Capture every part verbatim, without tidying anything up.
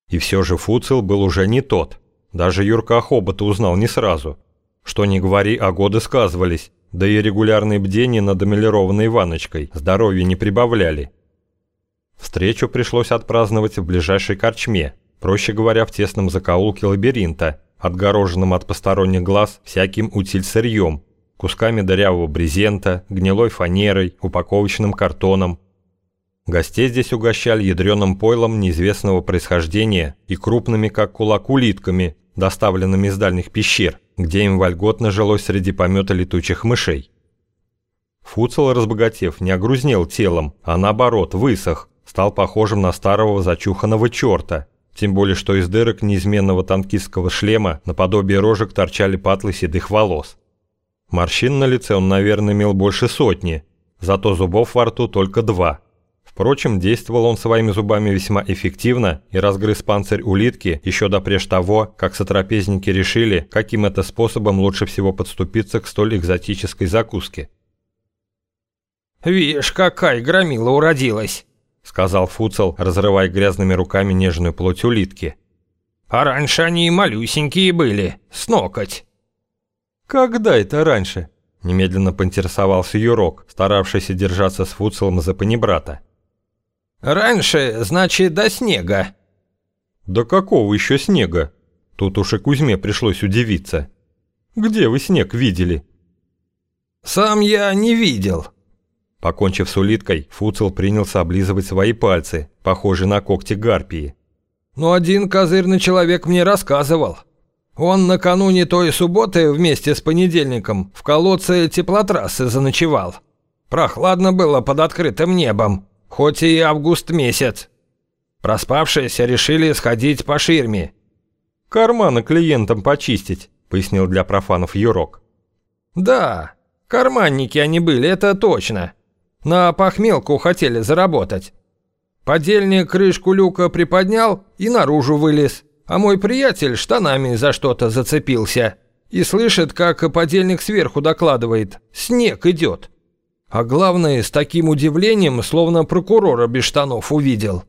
И все же Фуцел был уже не тот. Даже Юрка Хобота узнал не сразу. Что ни говори, а годы сказывались, да и регулярные бдения над эмалированной ванночкой здоровья не прибавляли. Встречу пришлось отпраздновать в ближайшей корчме, проще говоря, в тесном закоулке лабиринта, отгороженном от посторонних глаз всяким утиль-сырьем, кусками дырявого брезента, гнилой фанерой, упаковочным картоном. Гостей здесь угощали ядреным пойлом неизвестного происхождения и крупными, как кулак, улитками, доставленными из дальних пещер, где им вольготно жилось среди помета летучих мышей. Фуцел, разбогатев, не огрузнел телом, а наоборот, высох, стал похожим на старого зачуханного черта, тем более что из дырок неизменного танкистского шлема наподобие рожек торчали патлы седых волос. Морщин на лице он, наверное, имел больше сотни, зато зубов во рту только два. Впрочем, действовал он своими зубами весьма эффективно и разгрыз панцирь улитки еще допреж того, как сотрапезники решили, каким это способом лучше всего подступиться к столь экзотической закуске. «Вишь, какая громила уродилась!» — сказал Фуцел, разрывая грязными руками нежную плоть улитки. «А раньше они малюсенькие были, с ноготь». «Когда это раньше?» — немедленно поинтересовался Юрок, старавшийся держаться с Фуцелом за панибрата. «Раньше, значит, до снега». «Да какого еще снега?» Тут уж и Кузьме пришлось удивиться. «Где вы снег видели?» «Сам я не видел». Покончив с улиткой, Фуцел принялся облизывать свои пальцы, похожие на когти гарпии. «Но один козырный человек мне рассказывал. Он накануне той субботы вместе с понедельником в колодце теплотрассы заночевал. Прохладно было под открытым небом, хоть и август месяц. Проспавшиеся решили сходить по ширме». «Карманы клиентам почистить», — пояснил для профанов Юрок. «Да, карманники они были, это точно. На похмелку хотели заработать. Подельник крышку люка приподнял и наружу вылез, а мой приятель штанами за что-то зацепился. И слышит, как подельник сверху докладывает: снег идет. А главное, с таким удивлением, словно прокурора без штанов увидел».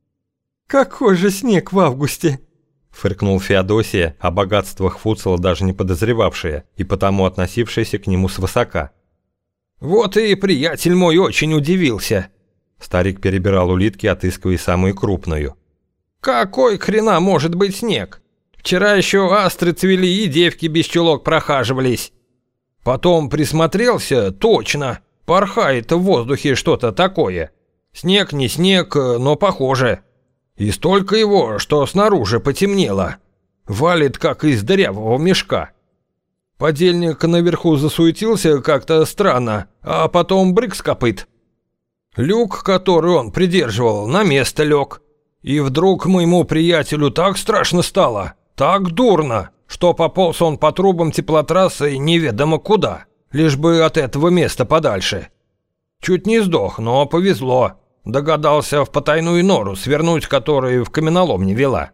«Какой же снег в августе?» — фыркнул Феодосия, о богатствах Фуцела даже не подозревавшая и потому относившаяся к нему свысока. «Вот и приятель мой очень удивился». Старик перебирал улитки, отыскивая самую крупную. «Какой хрена может быть снег? Вчера еще астры цвели и девки без чулок прохаживались. Потом присмотрелся, точно, порхает в воздухе что-то такое. Снег не снег, но похоже. И столько его, что снаружи потемнело. Валит, как из дырявого мешка. Подельник наверху засуетился как-то странно, а потом брык с копыт. Люк, который он придерживал, на место лег. И вдруг моему приятелю так страшно стало, так дурно, что пополз он по трубам теплотрассы неведомо куда, лишь бы от этого места подальше. Чуть не сдох, но повезло. Догадался в потайную нору свернуть, которая в каменоломне вела.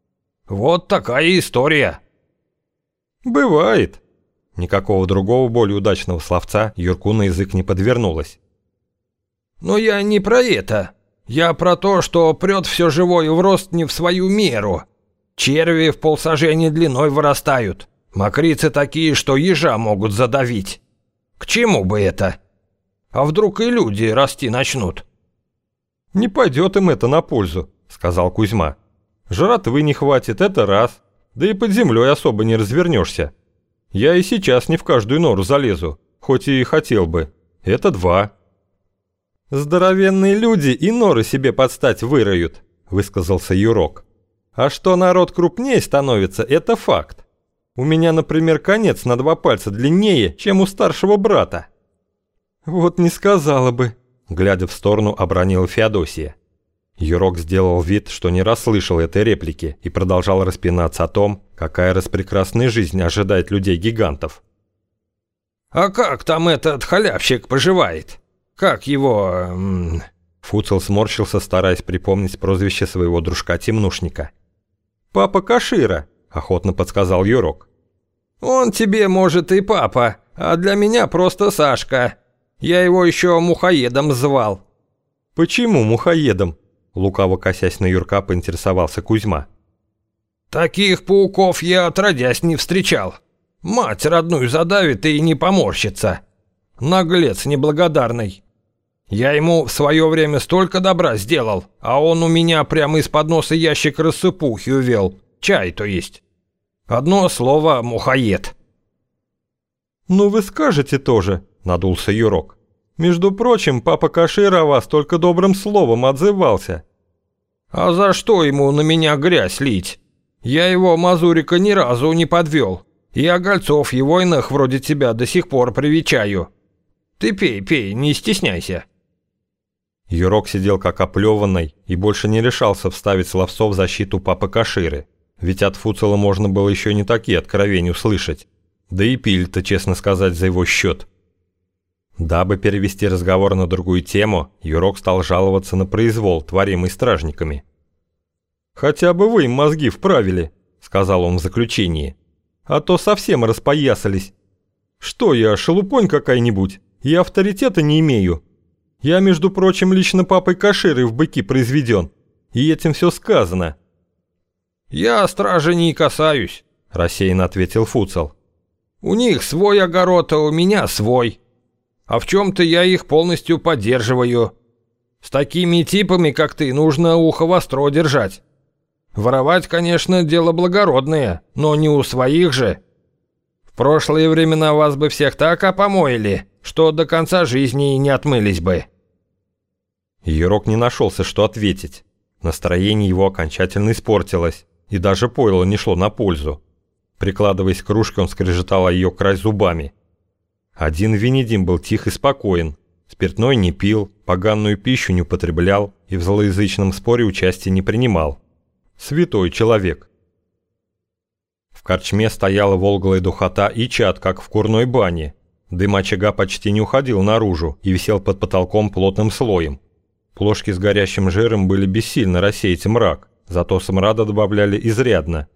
Вот такая история». «Бывает». Никакого другого более удачного словца Юрку на язык не подвернулось. «Но я не про это. Я про то, что прет все живое в рост не в свою меру. Черви в полсажени длиной вырастают. Мокрицы такие, что ежа могут задавить. К чему бы это? А вдруг и люди расти начнут?» «Не пойдет им это на пользу», — сказал Кузьма. «Жратвы не хватит, это раз. Да и под землей особо не развернешься. Я и сейчас не в каждую нору залезу, хоть и хотел бы. Это два». «Здоровенные люди и норы себе под стать выроют», — высказался Юрок. «А что народ крупнее становится, это факт. У меня, например, конец на два пальца длиннее, чем у старшего брата». «Вот не сказала бы», — глядя в сторону, обронила Феодосия. Юрок сделал вид, что не расслышал этой реплики и продолжал распинаться о том, какая распрекрасная жизнь ожидает людей-гигантов. «А как там этот халявщик поживает? Как его...» м- Фуцел сморщился, стараясь припомнить прозвище своего дружка-темнушника. «Папа Кашира», — охотно подсказал Юрок. «Он тебе, может, и папа, а для меня просто Сашка. Я его еще Мухоедом звал». «Почему Мухоедом?» — Лукаво косясь на Юрка, поинтересовался Кузьма. Таких пауков я отродясь не встречал. Мать родную задавит и не поморщится. Наглец неблагодарный. Я ему в свое время столько добра сделал, а он у меня прямо из-под носа ящик рассыпухи увел. Чай, то есть. Одно слово — мухоед. «Ну вы скажете тоже», — надулся Юрок. «Между прочим, папа Кашир о вас только добрым словом отзывался». «А за что ему на меня грязь лить? Я его, Мазурика, ни разу не подвел. И огольцов его иных вроде тебя до сих пор привечаю. Ты пей, пей, не стесняйся». Юрок сидел как оплеванный и больше не решался вставить словцо в защиту папы Каширы, ведь от Фуцела можно было еще не такие откровения услышать. Да и пили-то, честно сказать, за его счет. Дабы перевести разговор на другую тему, Юрок стал жаловаться на произвол, творимый стражниками. «Хотя бы вы им мозги вправили», — сказал он в заключении. «А то совсем распоясались. Что я, шелупонь какая-нибудь? Я авторитета не имею. Я, между прочим, лично папой Каширы в быки произведен. И этим все сказано». «Я стражи не касаюсь», — рассеянно ответил Фуцел. «У них свой огород, а у меня свой. А в чем-то я их полностью поддерживаю. С такими типами, как ты, нужно ухо востро держать. Воровать, конечно, дело благородное, но не у своих же. В прошлые времена вас бы всех так опомоили, что до конца жизни не отмылись бы». Юрок не нашелся, что ответить. Настроение его окончательно испортилось, и даже пойло не шло на пользу. Прикладываясь к кружке, он скрежетал о ее край зубами. Один Венедим был тих и спокоен, спиртной не пил, поганую пищу не употреблял и в злоязычном споре участия не принимал. Святой человек. В корчме стояла волглая духота и чад, как в курной бане. Дым очага почти не уходил наружу и висел под потолком плотным слоем. Плошки с горящим жиром были бессильно рассеять мрак, зато смрада добавляли изрядно.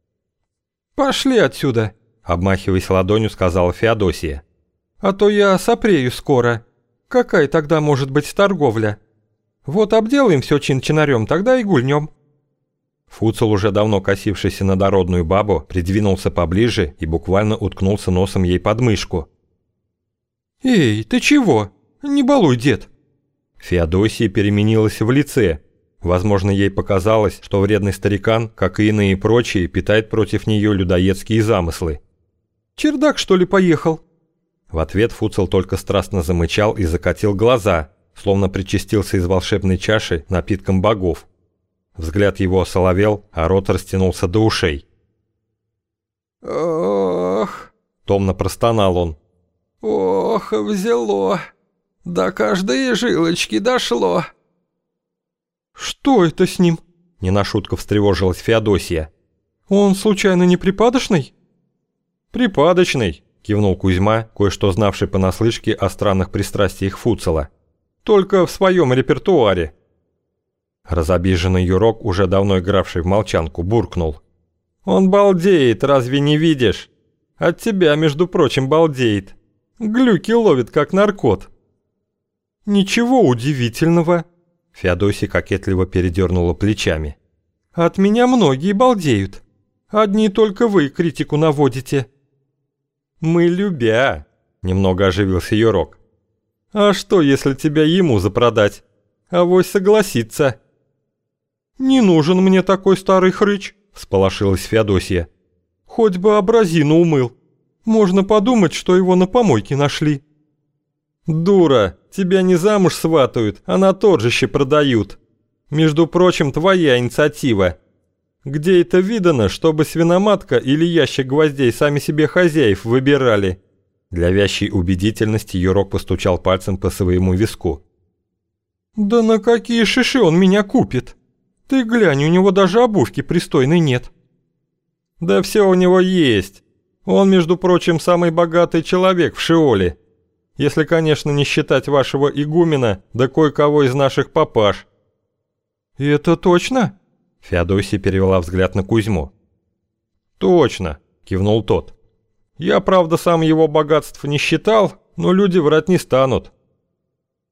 «Пошли отсюда», — обмахиваясь ладонью, сказала Феодосия. «А то я сопрею скоро. Какая тогда может быть торговля? Вот обделаем все чин-чинарем, тогда и гульнем». Фуцел, уже давно косившийся на дородную бабу, придвинулся поближе и буквально уткнулся носом ей под мышку. «Эй, ты чего? Не балуй, дед!» Феодосия переменилась в лице. Возможно, ей показалось, что вредный старикан, как и иные прочие, питает против нее людоедские замыслы. «Чердак, что ли, поехал?» В ответ Фуцел только страстно замычал и закатил глаза, словно причастился из волшебной чаши напитком богов. Взгляд его осоловел, а рот растянулся до ушей. «Ох!» — томно простонал он. «Ох, взяло! До каждой жилочки дошло!» «Что это с ним?» — не на шутку встревожилась Феодосия. «Он случайно не припадочный?» «Припадочный», — кивнул Кузьма, кое-что знавший понаслышке о странных пристрастиях Фуцела. «Только в своем репертуаре». Разобиженный Юрок, уже давно игравший в молчанку, буркнул. «Он балдеет, разве не видишь? От тебя, между прочим, балдеет. Глюки ловит, как наркот». «Ничего удивительного», — Феодосия кокетливо передернула плечами. «От меня многие балдеют. Одни только вы критику наводите». «Мы любя», — немного оживился Юрок. «А что, если тебя ему запродать? Авось согласится». «Не нужен мне такой старый хрыч», — всполошилась Феодосия. «Хоть бы образину умыл. Можно подумать, что его на помойке нашли». «Дура, тебя не замуж сватают, а на торжище продают. Между прочим, твоя инициатива. Где это видано, чтобы свиноматка или ящик гвоздей сами себе хозяев выбирали?» Для вящей убедительности Юрок постучал пальцем по своему виску. «Да на какие шиши он меня купит? Ты глянь, у него даже обувки пристойной нет». «Да все у него есть. Он, между прочим, самый богатый человек в Шиоле. Если, конечно, не считать вашего игумена, да кое-кого из наших папаш». «Это точно?» Феодосия перевела взгляд на Кузьму. «Точно», — кивнул тот. «Я, правда, сам его богатств не считал, но люди врать не станут».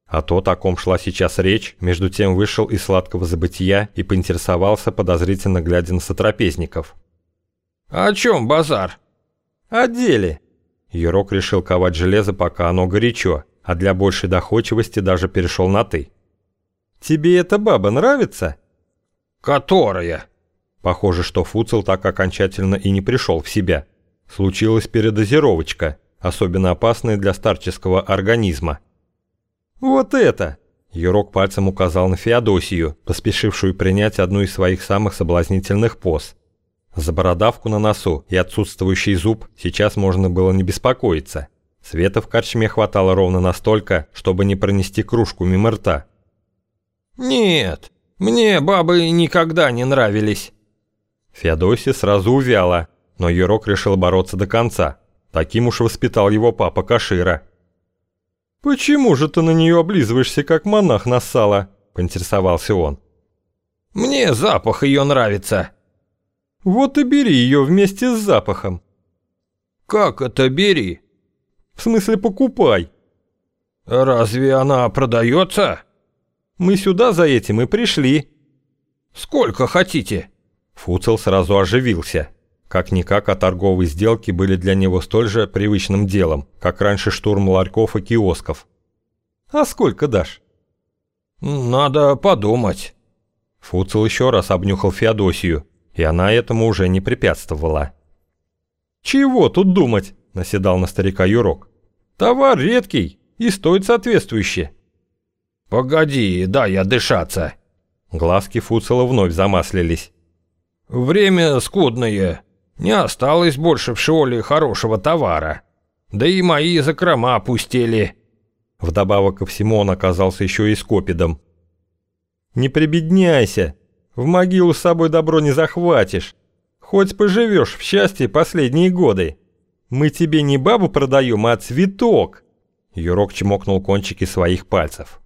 А то, о ком шла сейчас речь, между тем вышел из сладкого забытия и поинтересовался, подозрительно глядя на сотрапезников. «О чем базар?» «О деле». Юрок решил ковать железо, пока оно горячо, а для большей доходчивости даже перешел на «ты». «Тебе эта баба нравится?» «Которая?» Похоже, что Фуцел так окончательно и не пришел в себя. Случилась передозировочка, особенно опасная для старческого организма. «Вот это!» Юрок пальцем указал на Феодосию, поспешившую принять одну из своих самых соблазнительных поз. За бородавку на носу и отсутствующий зуб сейчас можно было не беспокоиться. Света в корчме хватало ровно настолько, чтобы не пронести кружку мимо рта. «Нет, мне бабы никогда не нравились». Феодосия сразу увяла, но Юрок решил бороться до конца. Таким уж воспитал его папа Кашира. «Почему же ты на нее облизываешься, как монах на сало?» – поинтересовался он. «Мне запах ее нравится». «Вот и бери ее вместе с запахом». «Как это бери?» «В смысле покупай». «Разве она продается?» «Мы сюда за этим и пришли». «Сколько хотите?» Фуцел сразу оживился. Как-никак, а торговые сделки были для него столь же привычным делом, как раньше штурм ларьков и киосков. «А сколько дашь?» «Надо подумать». Фуцел еще раз обнюхал Феодосию, и она этому уже не препятствовала. «Чего тут думать?» – наседал на старика Юрок. «Товар редкий и стоит соответствующе». «Погоди, дай я дышаться». Глазки Фуцела вновь замаслились. «Время скудное. Не осталось больше в школе хорошего товара. Да и мои закрома опустели». Вдобавок ко всему он оказался еще и скопидом. «Не прибедняйся. В могилу с собой добро не захватишь. Хоть поживешь в счастье последние годы. Мы тебе не бабу продаем, а цветок». Юрок чмокнул кончики своих пальцев.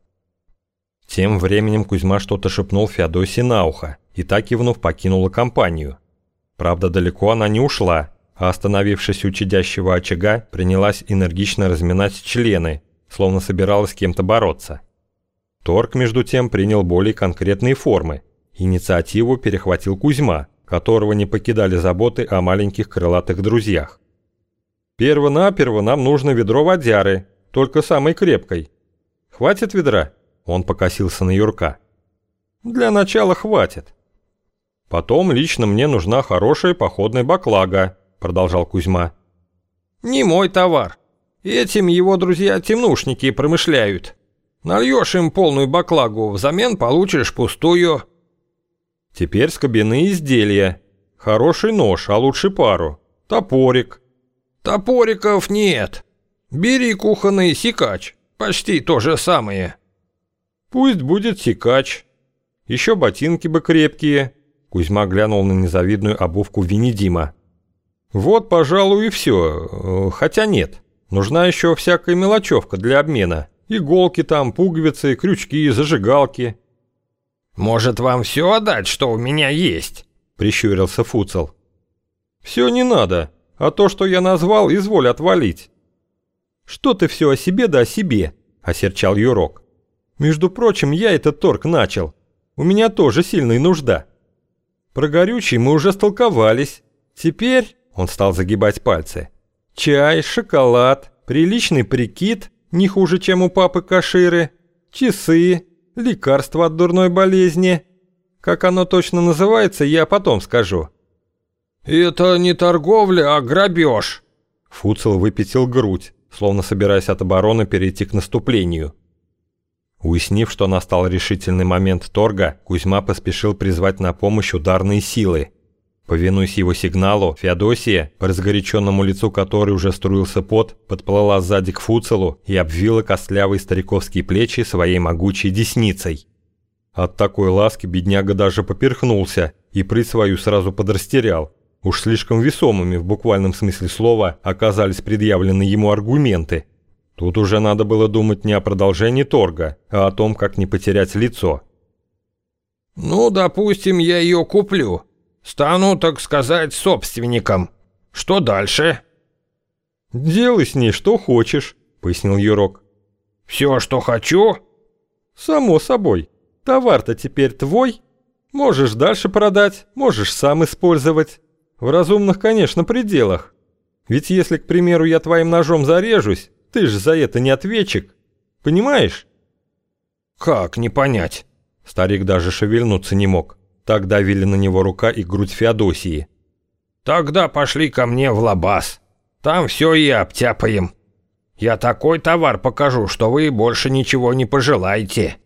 Тем временем Кузьма что-то шепнул Феодосии на ухо, и та, кивнув, покинула компанию. Правда, далеко она не ушла, а остановившись у чадящего очага, принялась энергично разминать члены, словно собиралась с кем-то бороться. Торг, между тем, принял более конкретные формы. Инициативу перехватил Кузьма, которого не покидали заботы о маленьких крылатых друзьях. «Перво-наперво нам нужно ведро водяры, только самой крепкой. Хватит ведра?» Он покосился на Юрка. «Для начала хватит. Потом лично мне нужна хорошая походная баклага», – продолжал Кузьма. «Не мой товар. Этим его друзья-темнушники промышляют. Нальешь им полную баклагу, взамен получишь пустую». «Теперь скобяные изделия. Хороший нож, а лучше пару. Топорик». «Топориков нет. Бери кухонный секач. Почти то же самое». «Пусть будет секач. Еще ботинки бы крепкие». Кузьма глянул на незавидную обувку Венедима. «Вот, пожалуй, и все. Хотя нет. Нужна еще всякая мелочевка для обмена. Иголки там, пуговицы, крючки, зажигалки». «Может, вам все отдать, что у меня есть?» – прищурился Фуцел. «Все не надо, а то, что я назвал, изволь отвалить». «Что ты все о себе да о себе?» – осерчал Юрок. «Между прочим, я этот торг начал. У меня тоже сильная нужда. Про горючий мы уже столковались. Теперь...» – он стал загибать пальцы. «Чай, шоколад, приличный прикид, не хуже, чем у папы Каширы, часы, лекарства от дурной болезни. Как оно точно называется, я потом скажу». «Это не торговля, а грабеж». Фуцел выпятил грудь, словно собираясь от обороны перейти к наступлению. Уяснив, что настал решительный момент торга, Кузьма поспешил призвать на помощь ударные силы. Повинуясь его сигналу, Феодосия, по разгоряченному лицу которой уже струился пот, подплыла сзади к Фуцелу и обвила костлявые стариковские плечи своей могучей десницей. От такой ласки бедняга даже поперхнулся и прыть свою сразу подрастерял. Уж слишком весомыми в буквальном смысле слова оказались предъявлены ему аргументы. Тут уже надо было думать не о продолжении торга, а о том, как не потерять лицо. «Ну, допустим, я ее куплю. Стану, так сказать, собственником. Что дальше?» «Делай с ней что хочешь», — пояснил Юрок. «Все, что хочу?» Само собой. Товар-то теперь твой. Можешь дальше продать, можешь сам использовать. В разумных, конечно, пределах. Ведь если, к примеру, я твоим ножом зарежусь, ты же за это не ответчик. Понимаешь? Как не понять? Старик даже шевельнуться не мог. Так давили на него рука и грудь Феодосии. Тогда пошли ко мне в лабаз. Там все и обтяпаем. Я такой товар покажу, что вы больше ничего не пожелаете.